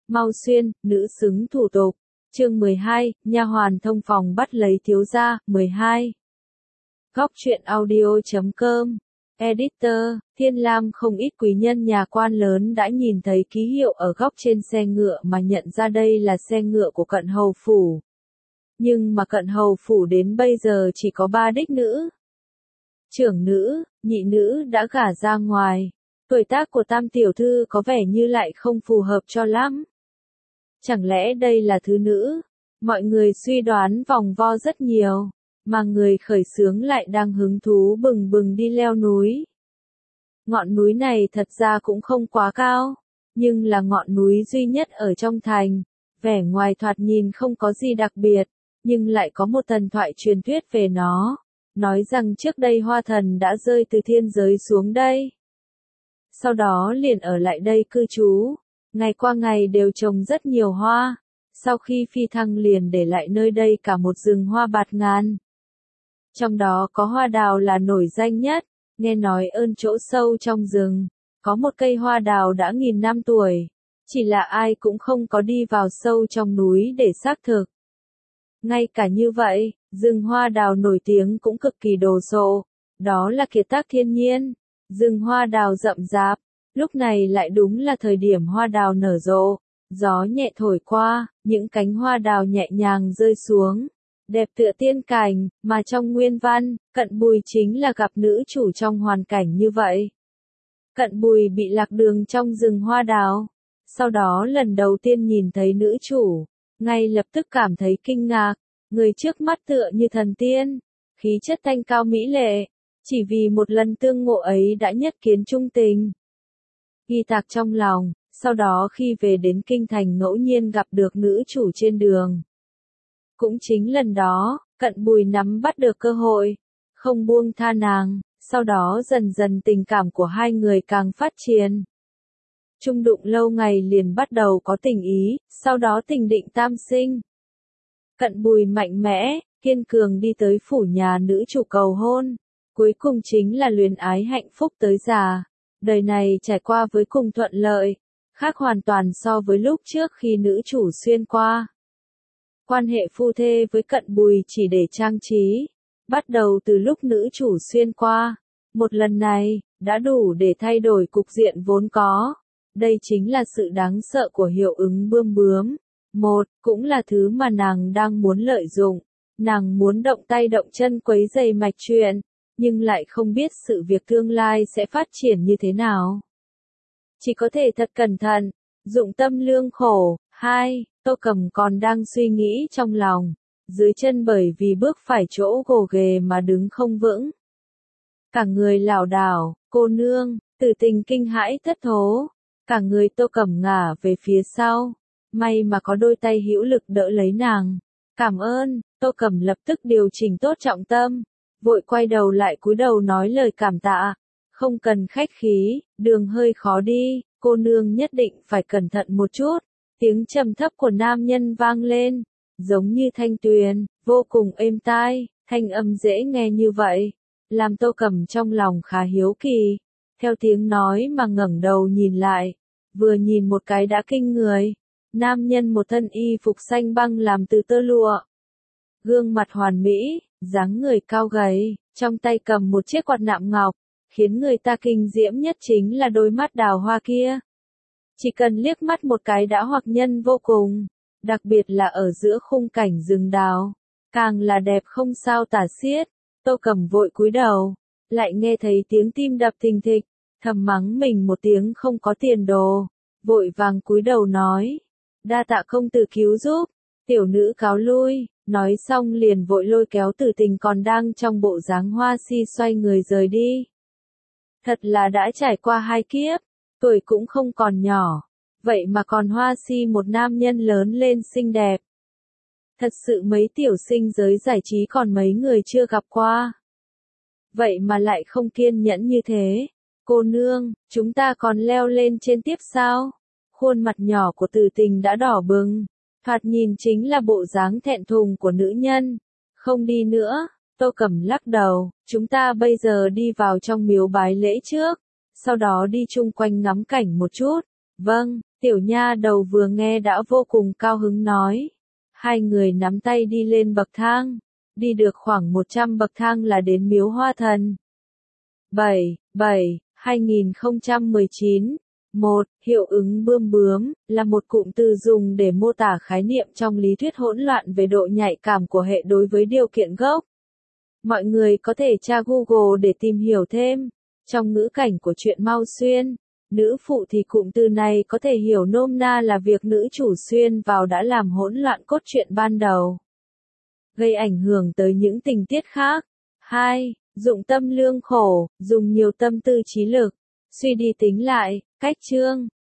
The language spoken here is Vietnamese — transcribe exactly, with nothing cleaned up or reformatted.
Mau xuyên, nữ xứng thủ tục. Chương mười hai, nha hoàn thông phòng bắt lấy thiếu gia. Mười hai. Góc truyện audio chấm com. Editor, Thiên Lam không ít quý nhân nhà quan lớn đã nhìn thấy ký hiệu ở góc trên xe ngựa mà nhận ra đây là xe ngựa của Cận Hầu Phủ. Nhưng mà Cận Hầu Phủ đến bây giờ chỉ có ba đích nữ. Trưởng nữ, nhị nữ đã gả ra ngoài. Tuổi tác của tam tiểu thư có vẻ như lại không phù hợp cho lắm. Chẳng lẽ đây là thứ nữ? Mọi người suy đoán vòng vo rất nhiều, mà người khởi xướng lại đang hứng thú bừng bừng đi leo núi. Ngọn núi này thật ra cũng không quá cao, nhưng là ngọn núi duy nhất ở trong thành, vẻ ngoài thoạt nhìn không có gì đặc biệt, nhưng lại có một thần thoại truyền thuyết về nó, nói rằng trước đây hoa thần đã rơi từ thiên giới xuống đây. Sau đó liền ở lại đây cư trú, ngày qua ngày đều trồng rất nhiều hoa, sau khi phi thăng liền để lại nơi đây cả một rừng hoa bạt ngàn. Trong đó có hoa đào là nổi danh nhất, nghe nói ơn chỗ sâu trong rừng, có một cây hoa đào đã nghìn năm tuổi, chỉ là ai cũng không có đi vào sâu trong núi để xác thực. Ngay cả như vậy, rừng hoa đào nổi tiếng cũng cực kỳ đồ sộ, đó là kiệt tác thiên nhiên, rừng hoa đào rậm rạp, lúc này lại đúng là thời điểm hoa đào nở rộ, gió nhẹ thổi qua, những cánh hoa đào nhẹ nhàng rơi xuống, đẹp tựa tiên cảnh, mà trong nguyên văn, Cận Bùi chính là gặp nữ chủ trong hoàn cảnh như vậy. Cận Bùi bị lạc đường trong rừng hoa đào, sau đó lần đầu tiên nhìn thấy nữ chủ, ngay lập tức cảm thấy kinh ngạc, người trước mắt tựa như thần tiên, khí chất thanh cao mỹ lệ, chỉ vì một lần tương ngộ ấy đã nhất kiến trung tình. Ghi tạc trong lòng, sau đó khi về đến kinh thành ngẫu nhiên gặp được nữ chủ trên đường. Cũng chính lần đó, Cận Bùi nắm bắt được cơ hội, không buông tha nàng, sau đó dần dần tình cảm của hai người càng phát triển. Chung đụng lâu ngày liền bắt đầu có tình ý, sau đó tình định tam sinh. Cận Bùi mạnh mẽ, kiên cường đi tới phủ nhà nữ chủ cầu hôn, cuối cùng chính là luyến ái hạnh phúc tới già. Đời này trải qua với cùng thuận lợi, khác hoàn toàn so với lúc trước khi nữ chủ xuyên qua. Quan hệ phu thê với Cận Bùi chỉ để trang trí, bắt đầu từ lúc nữ chủ xuyên qua. Một lần này, đã đủ để thay đổi cục diện vốn có. Đây chính là sự đáng sợ của hiệu ứng bươm bướm. Một, cũng là thứ mà nàng đang muốn lợi dụng. Nàng muốn động tay động chân quấy rầy mạch chuyện, nhưng lại không biết sự việc tương lai sẽ phát triển như thế nào. Chỉ có thể thật cẩn thận, dụng tâm lương khổ. Hai, Tô Cầm còn đang suy nghĩ trong lòng, dưới chân bởi vì bước phải chỗ gồ ghề mà đứng không vững. Cả người lảo đảo, cô nương, Tử Tình kinh hãi thất thố, cả người Tô Cầm ngả về phía sau, may mà có đôi tay hữu lực đỡ lấy nàng. Cảm ơn, Tô Cầm lập tức điều chỉnh tốt trọng tâm, vội quay đầu lại cúi đầu nói lời cảm tạ. Không cần khách khí, đường hơi khó đi, cô nương nhất định phải cẩn thận một chút. Tiếng trầm thấp của nam nhân vang lên, giống như thanh tuyền, vô cùng êm tai, thanh âm dễ nghe như vậy, làm Tô Cầm trong lòng khá hiếu kỳ. Theo tiếng nói mà ngẩng đầu nhìn lại, vừa nhìn một cái đã kinh người. Nam nhân một thân y phục xanh băng làm từ tơ lụa, gương mặt hoàn mỹ, dáng người cao gầy, trong tay cầm một chiếc quạt nạm ngọc, khiến người ta kinh diễm nhất chính là đôi mắt đào hoa kia. Chỉ cần liếc mắt một cái đã hoặc nhân vô cùng, đặc biệt là ở giữa khung cảnh rừng đào, càng là đẹp không sao tả xiết. Tô Cầm vội cúi đầu, lại nghe thấy tiếng tim đập thình thịch, thầm mắng mình một tiếng không có tiền đồ, vội vàng cúi đầu nói, đa tạ công tử cứu giúp, tiểu nữ cáo lui, nói xong liền vội lôi kéo Tử Tình còn đang trong bộ dáng hoa si xoay người rời đi. Thật là đã trải qua hai kiếp, tuổi cũng không còn nhỏ, vậy mà còn hoa si một nam nhân lớn lên xinh đẹp. Thật sự mấy tiểu sinh giới giải trí còn mấy người chưa gặp qua. Vậy mà lại không kiên nhẫn như thế. Cô nương, chúng ta còn leo lên trên tiếp sao? Khuôn mặt nhỏ của Tử Tình đã đỏ bừng, thoạt nhìn chính là bộ dáng thẹn thùng của nữ nhân. Không đi nữa, Tô Cầm lắc đầu, chúng ta bây giờ đi vào trong miếu bái lễ trước, sau đó đi chung quanh ngắm cảnh một chút, Vâng, tiểu nha đầu vừa nghe đã vô cùng cao hứng nói. Hai người nắm tay đi lên bậc thang. Đi được khoảng một trăm bậc thang là đến miếu hoa thần. bảy, bảy, hai không một chín. một. Hiệu ứng bươm bướm, là một cụm từ dùng để mô tả khái niệm trong lý thuyết hỗn loạn về độ nhạy cảm của hệ đối với điều kiện gốc. Mọi người có thể tra Google để tìm hiểu thêm. Trong ngữ cảnh của truyện Mao Xuyên, nữ phụ thì cụm từ này có thể hiểu nôm na là việc nữ chủ xuyên vào đã làm hỗn loạn cốt truyện ban đầu, gây ảnh hưởng tới những tình tiết khác. hai. Dụng tâm lương khổ, dùng nhiều tâm tư trí lực, suy đi tính lại, cách chương,